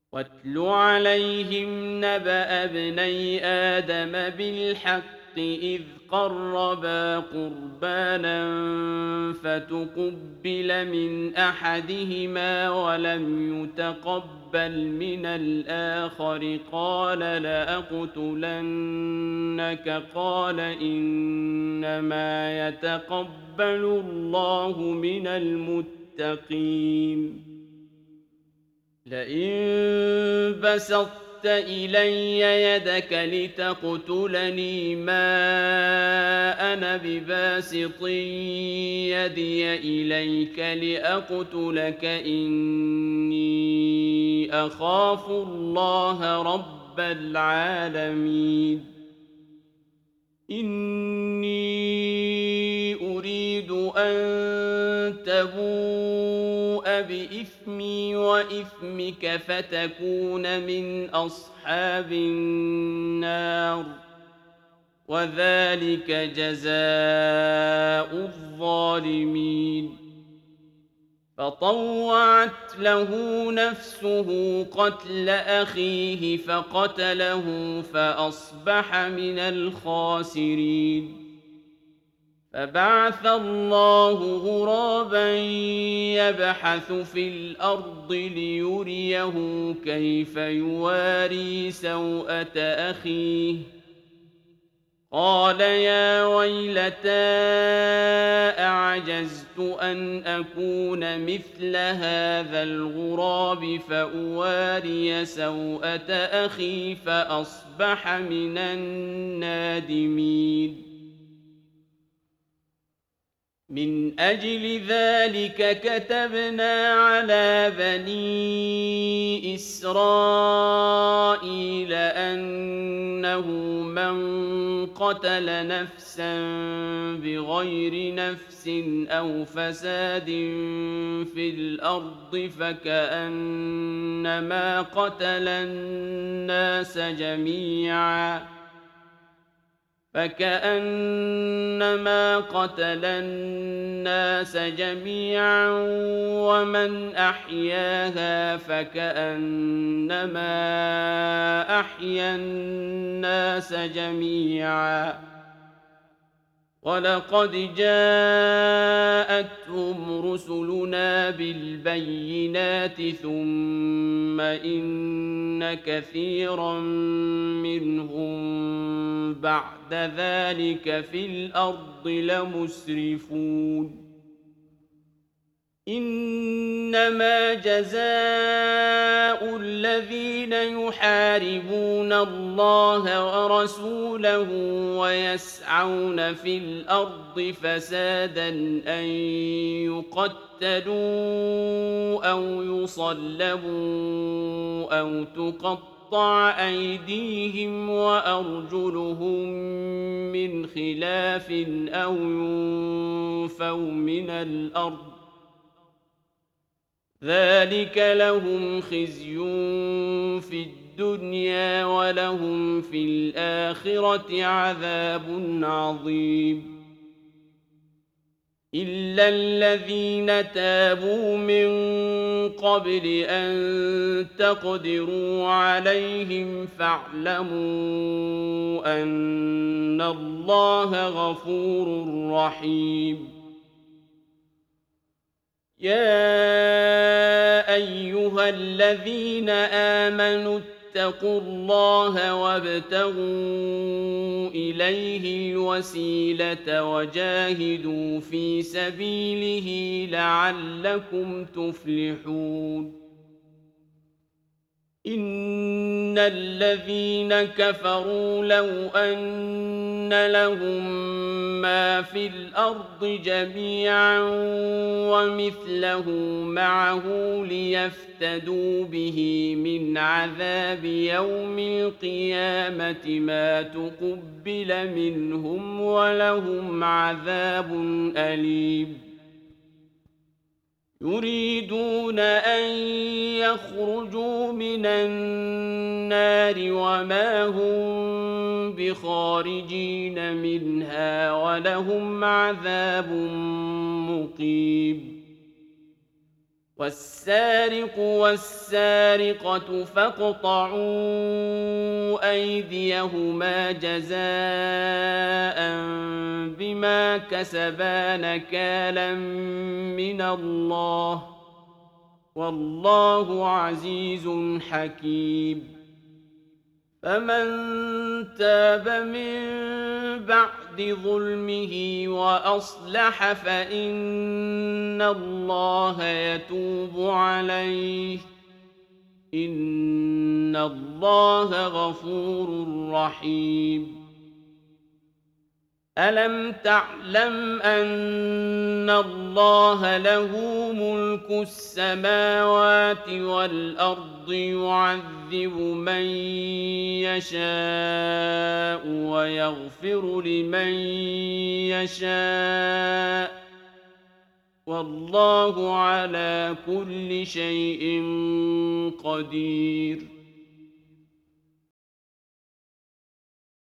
واتل عليهم نبأ ابني آدم بالحق إذ قربا قربانا فتقبل من أحدهما ولم يتقبل من الآخر قال لأقتلنك قال إنما يتقبل الله من المتقين لئن بسطت إلي يدك لتقتلني ما أنا بباسط يدي إليك لأقتلك إني أخاف الله رب العالمين إني أريد أن تبوء بإثمي وإثمك فتكون من أصحاب النار وذلك جزاء الظالمين فطوعت له نفسه قتل أخيه فقتله فأصبح من الخاسرين فبعث الله غرابا يبحث في الأرض ليريه كيف يواري سوءة أخيه قال يا ويلتى أعجزت أن أكون مثل هذا الغراب فأواري سوءة أخي فأصبح من النادمين من أجل ذلك كتبنا على بني إسرائيل أنه من قتل نفسا بغير نفس أو فساد في الأرض فكأنما قتل الناس جميعا ومن أحياها فكأنما أحيا الناس جميعا ولقد جاءتهم رسلنا بالبينات ثم إن كثيرا منهم بعد ذلك في الأرض لمسرفون إنما جزاء الذين يحاربون الله ورسوله ويسعون في الأرض فسادا أن يقتلوا أو يصلبوا أو تقطع أيديهم وأرجلهم من خلاف أو ينفوا من الأرض ذلك لهم خزي في الدنيا ولهم في الآخرة عذاب عظيم إلا الذين تابوا من قبل أن تقدروا عليهم فاعلموا أن الله غفور رحيم يا أيها الذين آمنوا اتقوا الله وابتغوا إليه الوسيلة وجاهدوا في سبيله لعلكم تفلحون إن الذين كفروا لو أن لهم ما في الأرض جميعا ومثله معه ليفتدوا به من عذاب يوم القيامة ما تقبل منهم ولهم عذاب أليم يريدون أن يخرجوا من النار وما هم بخارجين منها ولهم عذاب مقيم والسارق والسارقة فاقطعوا أيديهما جزاء بما كسبا نكالا من الله والله عزيز حكيم فمن تاب من بعد ظلمه وأصلح فإن الله يتوب عليه إن الله غفور رحيم ألم تعلم أن الله له ملك السماوات والأرض يعذب من يشاء ويغفر لمن يشاء والله على كل شيء قدير